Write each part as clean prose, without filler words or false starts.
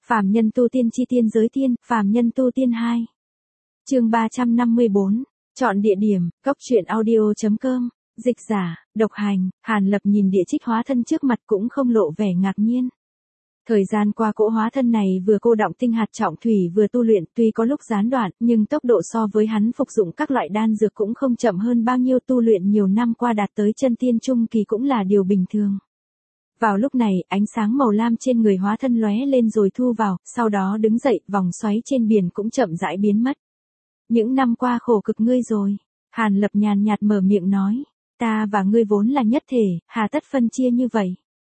Phàm nhân tu tiên chi tiên giới tiên, phàm nhân tu tiên 2. Chương 354. Chọn địa điểm, góc truyện audio.com. Dịch giả, độc hành. Hàn Lập nhìn địa trích hóa thân trước mặt cũng không lộ vẻ ngạc nhiên. Thời gian qua cỗ hóa thân này vừa cô đọng tinh hạt trọng thủy vừa tu luyện, tuy có lúc gián đoạn, nhưng tốc độ so với hắn phục dụng các loại đan dược cũng không chậm hơn bao nhiêu, tu luyện nhiều năm qua đạt tới chân tiên trung kỳ cũng là điều bình thường. Vào lúc này, ánh sáng màu lam trên người hóa thân lóe lên rồi thu vào, sau đó đứng dậy, vòng xoáy trên biển cũng chậm rãi biến mất. Những năm qua khổ cực ngươi rồi. Hàn Lập nhàn nhạt mở miệng nói. Ta và ngươi vốn là nhất thể, hà tất phân chia như vậy.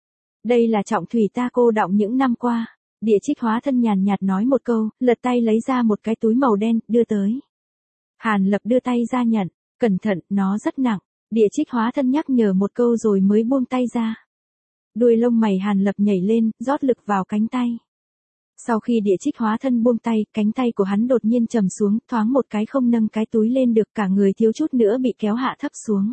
Đây là trọng thủy ta cô đọng những năm qua. Địa trích hóa thân nhàn nhạt nói một câu, lật tay lấy ra một cái túi màu đen, đưa tới. Hàn Lập đưa tay ra nhận, cẩn thận, nó rất nặng. Địa trích hóa thân nhắc nhở một câu rồi mới buông tay ra. Đuôi lông mày Hàn Lập nhảy lên, rót lực vào cánh tay. Sau khi địa trích hóa thân buông tay, cánh tay của hắn đột nhiên trầm xuống, thoáng một cái không nâng cái túi lên được, cả người thiếu chút nữa bị kéo hạ thấp xuống.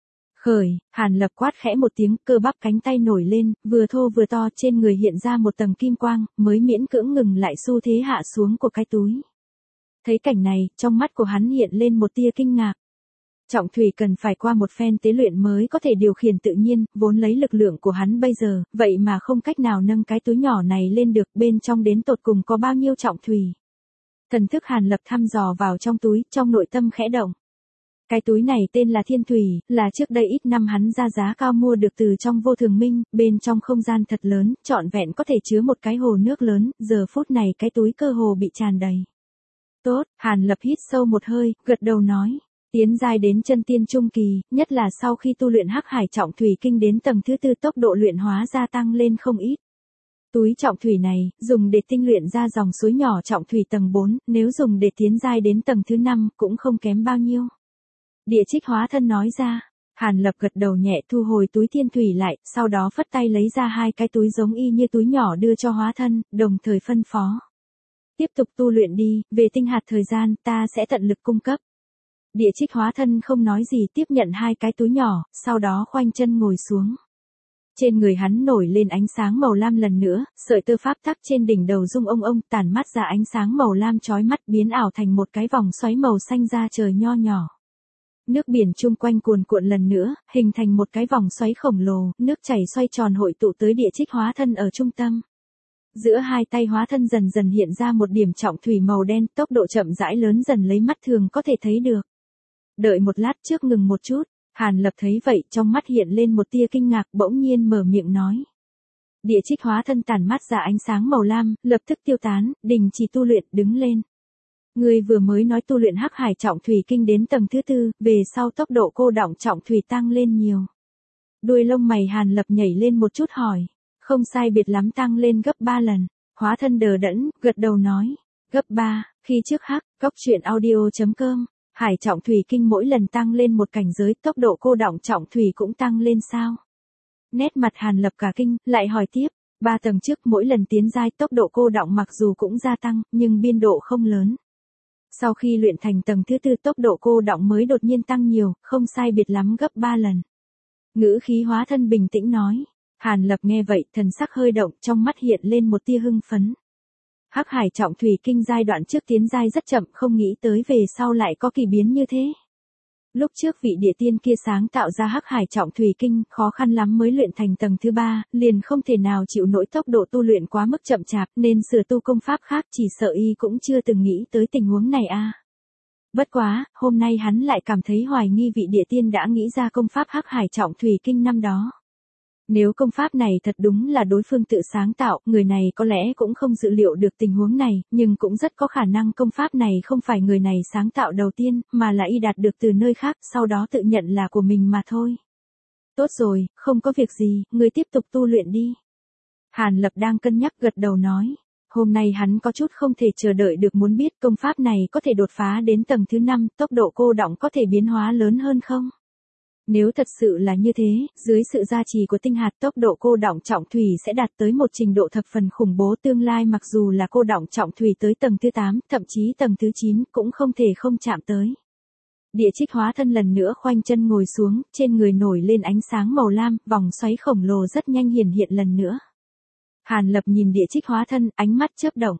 Khởi, Hàn Lập quát khẽ một tiếng, cơ bắp cánh tay nổi lên, vừa thô vừa to, trên người hiện ra một tầng kim quang, mới miễn cưỡng ngừng lại xu thế hạ xuống của cái túi. Thấy cảnh này, trong mắt của hắn hiện lên một tia kinh ngạc. Trọng thủy cần phải qua một phen tế luyện mới có thể điều khiển tự nhiên, vốn lấy lực lượng của hắn bây giờ, vậy mà không cách nào nâng cái túi nhỏ này lên được, bên trong đến tột cùng có bao nhiêu trọng thủy. Thần thức Hàn Lập thăm dò vào trong túi, trong nội tâm khẽ động. Cái túi này tên là Thiên Thủy, là trước đây ít năm hắn ra giá cao mua được từ trong Vô Thường Minh, bên trong không gian thật lớn, trọn vẹn có thể chứa một cái hồ nước lớn, giờ phút này cái túi cơ hồ bị tràn đầy. Tốt, Hàn Lập hít sâu một hơi, gật đầu nói. Tiến giai đến chân tiên trung kỳ, nhất là sau khi tu luyện Hắc Hải Trọng Thủy Kinh đến tầng thứ 4, tốc độ luyện hóa gia tăng lên không ít. Túi trọng thủy này, dùng để tinh luyện ra dòng suối nhỏ trọng thủy tầng 4, nếu dùng để tiến giai đến tầng thứ 5, cũng không kém bao nhiêu. Địa trích hóa thân nói ra. Hàn Lập gật đầu nhẹ, thu hồi túi thiên thủy lại, sau đó phất tay lấy ra hai cái túi giống y như túi nhỏ đưa cho hóa thân, đồng thời phân phó. Tiếp tục tu luyện đi, về tinh hạt thời gian, ta sẽ tận lực cung cấp. Địa trích hóa thân không nói gì, tiếp nhận hai cái túi nhỏ, sau đó khoanh chân ngồi xuống. Trên người hắn nổi lên ánh sáng màu lam lần nữa, sợi tơ pháp tắc trên đỉnh đầu rung ông tản mắt ra ánh sáng màu lam chói mắt, biến ảo thành một cái vòng xoáy màu xanh ra trời nho nhỏ. Nước biển chung quanh cuồn cuộn lần nữa, hình thành một cái vòng xoáy khổng lồ, nước chảy xoay tròn hội tụ tới địa trích hóa thân ở trung tâm. Giữa hai tay hóa thân dần dần hiện ra một điểm trọng thủy màu đen, tốc độ chậm rãi lớn dần lấy mắt thường có thể thấy được. Đợi một lát, trước ngừng một chút. Hàn Lập thấy vậy, trong mắt hiện lên một tia kinh ngạc, bỗng nhiên mở miệng nói. Địa trích hóa thân tản mắt ra ánh sáng màu lam, lập tức tiêu tán, đình chỉ tu luyện, đứng lên. Ngươi vừa mới nói tu luyện Hắc Hải Trọng Thủy Kinh đến tầng thứ 4, về sau tốc độ cô đọng trọng thủy tăng lên nhiều. Đuôi lông mày Hàn Lập nhảy lên một chút hỏi. Không sai biệt lắm, tăng lên gấp 3 lần. Hóa thân đờ đẫn, gật đầu nói. Gấp 3, khi trước góc truyện audio.com. Hải Trọng Thủy Kinh mỗi lần tăng lên một cảnh giới, tốc độ cô đọng trọng thủy cũng tăng lên sao? Nét mặt Hàn Lập cả kinh, lại hỏi tiếp. 3 tầng trước mỗi lần tiến giai, tốc độ cô đọng mặc dù cũng gia tăng, nhưng biên độ không lớn. Sau khi luyện thành tầng thứ 4, tốc độ cô đọng mới đột nhiên tăng nhiều, không sai biệt lắm gấp 3 lần. Ngữ khí hóa thân bình tĩnh nói. Hàn Lập nghe vậy, thần sắc hơi động, trong mắt hiện lên một tia hưng phấn. Hắc Hải Trọng Thủy Kinh giai đoạn trước tiến giai rất chậm, không nghĩ tới về sau lại có kỳ biến như thế. Lúc trước vị địa tiên kia sáng tạo ra Hắc Hải Trọng Thủy Kinh, khó khăn lắm mới luyện thành tầng thứ 3, liền không thể nào chịu nổi tốc độ tu luyện quá mức chậm chạp, nên sửa tu công pháp khác, chỉ sợ y cũng chưa từng nghĩ tới tình huống này a. Bất quá, hôm nay hắn lại cảm thấy hoài nghi vị địa tiên đã nghĩ ra công pháp Hắc Hải Trọng Thủy Kinh năm đó. Nếu công pháp này thật đúng là đối phương tự sáng tạo, người này có lẽ cũng không dự liệu được tình huống này, nhưng cũng rất có khả năng công pháp này không phải người này sáng tạo đầu tiên, mà là y đạt được từ nơi khác, sau đó tự nhận là của mình mà thôi. Tốt rồi, không có việc gì, người tiếp tục tu luyện đi. Hàn Lập đang cân nhắc gật đầu nói. Hôm nay hắn có chút không thể chờ đợi được, muốn biết công pháp này có thể đột phá đến tầng thứ 5, tốc độ cô đọng có thể biến hóa lớn hơn không? Nếu thật sự là như thế, dưới sự gia trì của tinh hạt, tốc độ cô đọng trọng thủy sẽ đạt tới một trình độ thập phần khủng bố, tương lai mặc dù là cô đọng trọng thủy tới tầng thứ 8, thậm chí tầng thứ 9, cũng không thể không chạm tới. Địa trích hóa thân lần nữa khoanh chân ngồi xuống, trên người nổi lên ánh sáng màu lam, vòng xoáy khổng lồ rất nhanh hiển hiện lần nữa. Hàn Lập nhìn địa trích hóa thân, ánh mắt chớp động.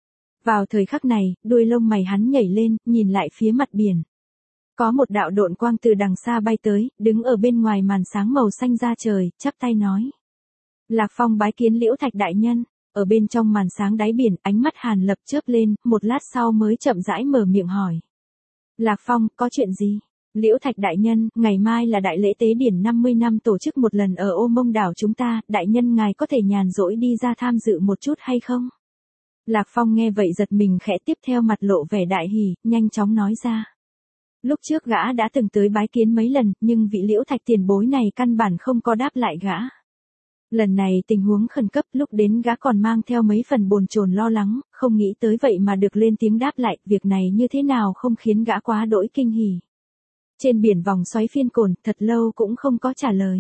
Vào thời khắc này, đuôi lông mày hắn nhảy lên, nhìn lại phía mặt biển. Có một đạo độn quang từ đằng xa bay tới, đứng ở bên ngoài màn sáng màu xanh ra trời, chắp tay nói. Lạc Phong bái kiến Liễu Thạch đại nhân. Ở bên trong màn sáng đáy biển, ánh mắt Hàn Lập chớp lên, một lát sau mới chậm rãi mở miệng hỏi. Lạc Phong, có chuyện gì? Liễu Thạch đại nhân, ngày mai là đại lễ tế điển 50 năm tổ chức một lần ở Ô Mông đảo chúng ta, đại nhân ngài có thể nhàn rỗi đi ra tham dự một chút hay không? Lạc Phong nghe vậy giật mình khẽ, tiếp theo mặt lộ vẻ đại hỉ, nhanh chóng nói ra. Lúc trước gã đã từng tới bái kiến mấy lần, nhưng vị Liễu Thạch tiền bối này căn bản không có đáp lại gã. Lần này tình huống khẩn cấp, lúc đến gã còn mang theo mấy phần bồn chồn lo lắng, không nghĩ tới vậy mà được lên tiếng đáp lại, việc này như thế nào không khiến gã quá đỗi kinh hỉ. Trên biển vòng xoáy phiên cồn, thật lâu cũng không có trả lời.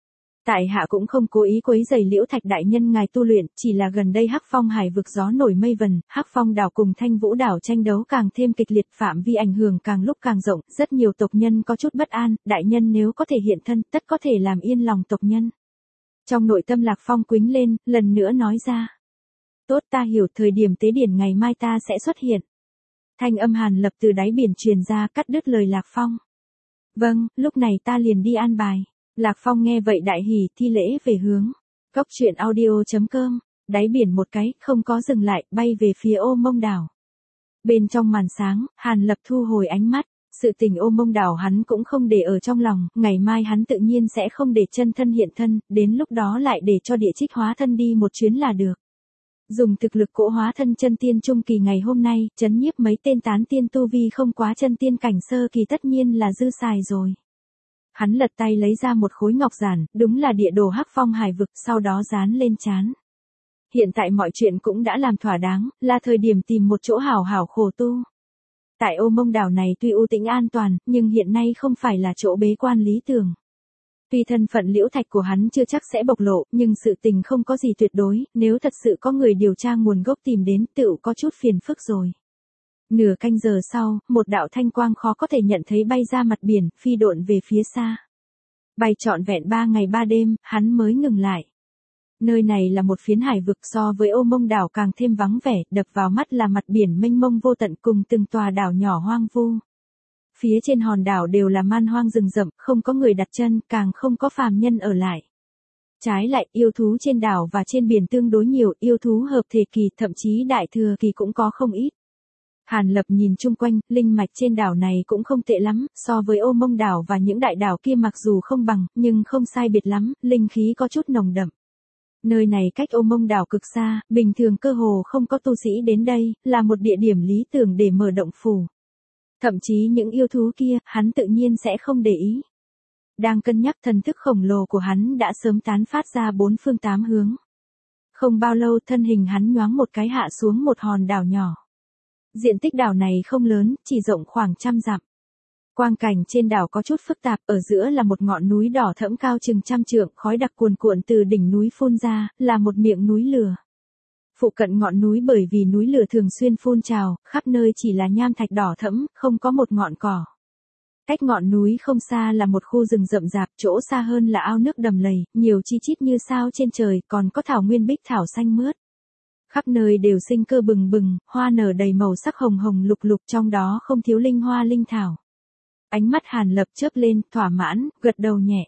Tại hạ cũng không cố ý quấy rầy Liễu Thạch đại nhân ngài tu luyện, chỉ là gần đây Hắc Phong hải vực gió nổi mây vần, Hắc Phong đảo cùng Thanh Vũ đảo tranh đấu càng thêm kịch liệt, phạm vi ảnh hưởng càng lúc càng rộng, rất nhiều tộc nhân có chút bất an, đại nhân nếu có thể hiện thân, tất có thể làm yên lòng tộc nhân. Trong nội tâm Lạc Phong quĩnh lên, lần nữa nói ra. Tốt, ta hiểu, thời điểm tế điển ngày mai ta sẽ xuất hiện. Thanh âm Hàn Lập từ đáy biển truyền ra, cắt đứt lời Lạc Phong. Vâng, lúc này ta liền đi an bài. Lạc Phong nghe vậy đại hỉ, thi lễ về hướng. Cốc truyện audio.com, đáy biển một cái, không có dừng lại, bay về phía Ô Mông đảo. Bên trong màn sáng, Hàn Lập thu hồi ánh mắt. Sự tình Ô Mông đảo hắn cũng không để ở trong lòng, ngày mai hắn tự nhiên sẽ không để chân thân hiện thân, đến lúc đó lại để cho địa trích hóa thân đi một chuyến là được. Dùng thực lực cỗ hóa thân chân tiên trung kỳ ngày hôm nay, chấn nhiếp mấy tên tán tiên tu vi không quá chân tiên cảnh sơ kỳ tất nhiên là dư xài rồi. Hắn lật tay lấy ra một khối ngọc giản, đúng là địa đồ Hắc Phong hải vực, sau đó dán lên trán. Hiện tại mọi chuyện cũng đã làm thỏa đáng, là thời điểm tìm một chỗ hảo hảo khổ tu. Tại Ô Mông đảo này tuy u tĩnh an toàn, nhưng hiện nay không phải là chỗ bế quan lý tưởng. Tuy thân phận Liễu Thạch của hắn chưa chắc sẽ bộc lộ, nhưng sự tình không có gì tuyệt đối, nếu thật sự có người điều tra nguồn gốc tìm đến, tựu có chút phiền phức rồi. Nửa canh giờ sau, một đạo thanh quang khó có thể nhận thấy bay ra mặt biển, phi độn về phía xa. Bay trọn vẹn 3 ngày 3 đêm, hắn mới ngừng lại. Nơi này là một phiến hải vực, so với Ô Mông đảo càng thêm vắng vẻ, đập vào mắt là mặt biển mênh mông vô tận cùng từng tòa đảo nhỏ hoang vu. Phía trên hòn đảo đều là man hoang rừng rậm, không có người đặt chân, càng không có phàm nhân ở lại. Trái lại, yêu thú trên đảo và trên biển tương đối nhiều, yêu thú hợp thể kỳ, thậm chí đại thừa kỳ cũng có không ít. Hàn Lập nhìn chung quanh, linh mạch trên đảo này cũng không tệ lắm, so với Ô Mông đảo và những đại đảo kia mặc dù không bằng, nhưng không sai biệt lắm, linh khí có chút nồng đậm. Nơi này cách Ô Mông đảo cực xa, bình thường cơ hồ không có tu sĩ đến đây, là một địa điểm lý tưởng để mở động phủ. Thậm chí những yêu thú kia, hắn tự nhiên sẽ không để ý. Đang cân nhắc, thần thức khổng lồ của hắn đã sớm tán phát ra 4 phương 8 hướng. Không bao lâu thân hình hắn nhoáng một cái hạ xuống một hòn đảo nhỏ. Diện tích đảo này không lớn, chỉ rộng khoảng 100 dặm. Quang cảnh trên đảo có chút phức tạp, ở giữa là một ngọn núi đỏ thẫm cao chừng 100 trượng, khói đặc cuồn cuộn từ đỉnh núi phun ra, là một miệng núi lửa. Phụ cận ngọn núi bởi vì núi lửa thường xuyên phun trào, khắp nơi chỉ là nham thạch đỏ thẫm, không có một ngọn cỏ. Cách ngọn núi không xa là một khu rừng rậm rạp, chỗ xa hơn là ao nước đầm lầy, nhiều chi chít như sao trên trời, còn có thảo nguyên bích thảo xanh mướt. Khắp nơi đều sinh cơ bừng bừng, hoa nở đầy màu sắc hồng hồng lục lục, trong đó không thiếu linh hoa linh thảo. Ánh mắt Hàn Lập chớp lên, thỏa mãn, gật đầu nhẹ.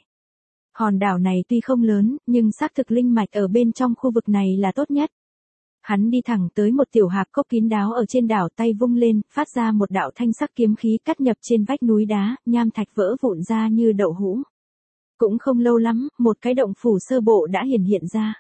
Hòn đảo này tuy không lớn, nhưng xác thực linh mạch ở bên trong khu vực này là tốt nhất. Hắn đi thẳng tới một tiểu hạp cốc kín đáo ở trên đảo, tay vung lên, phát ra một đạo thanh sắc kiếm khí cắt nhập trên vách núi đá, nham thạch vỡ vụn ra như đậu hũ. Cũng không lâu lắm, một cái động phủ sơ bộ đã hiện ra.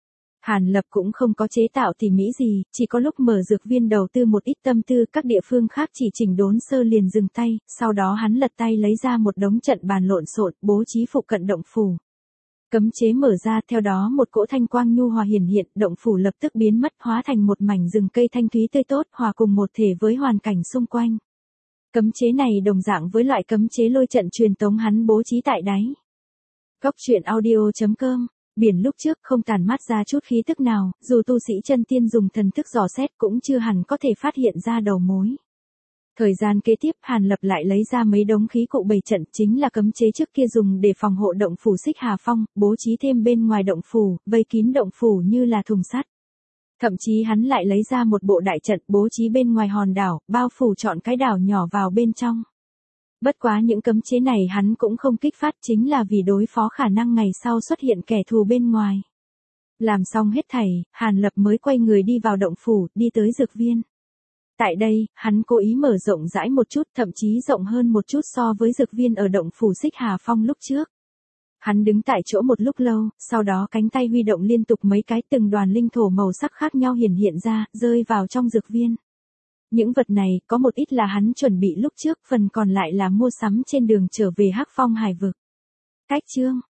Hàn Lập cũng không có chế tạo tỉ mỉ gì, chỉ có lúc mở dược viên đầu tư một ít tâm tư, các địa phương khác chỉ chỉnh đốn sơ liền dừng tay, sau đó hắn lật tay lấy ra một đống trận bàn lộn xộn, bố trí phụ cận động phủ. Cấm chế mở ra, theo đó một cỗ thanh quang nhu hòa hiện, động phủ lập tức biến mất, hóa thành một mảnh rừng cây thanh thúy tươi tốt, hòa cùng một thể với hoàn cảnh xung quanh. Cấm chế này đồng dạng với loại cấm chế lôi trận truyền tống hắn bố trí tại đáy. Cốc truyện audio.com. Biển lúc trước không tản mát ra chút khí tức nào, dù tu sĩ chân tiên dùng thần thức dò xét cũng chưa hẳn có thể phát hiện ra đầu mối. Thời gian kế tiếp Hàn Lập lại lấy ra mấy đống khí cụ bày trận, chính là cấm chế trước kia dùng để phòng hộ động phủ Xích Hà Phong, bố trí thêm bên ngoài động phủ, vây kín động phủ như là thùng sắt. Thậm chí hắn lại lấy ra một bộ đại trận bố trí bên ngoài hòn đảo, bao phủ trọn cái đảo nhỏ vào bên trong. Bất quá những cấm chế này hắn cũng không kích phát, chính là vì đối phó khả năng ngày sau xuất hiện kẻ thù bên ngoài. Làm xong hết thảy, Hàn Lập mới quay người đi vào động phủ, đi tới dược viên. Tại đây, hắn cố ý mở rộng rãi một chút, thậm chí rộng hơn một chút so với dược viên ở động phủ Xích Hà Phong lúc trước. Hắn đứng tại chỗ một lúc lâu, sau đó cánh tay huy động liên tục mấy cái, từng đoàn linh thổ màu sắc khác nhau hiện ra, rơi vào trong dược viên. Những vật này, có một ít là hắn chuẩn bị lúc trước, phần còn lại là mua sắm trên đường trở về Hắc Phong Hải vực. Cách chương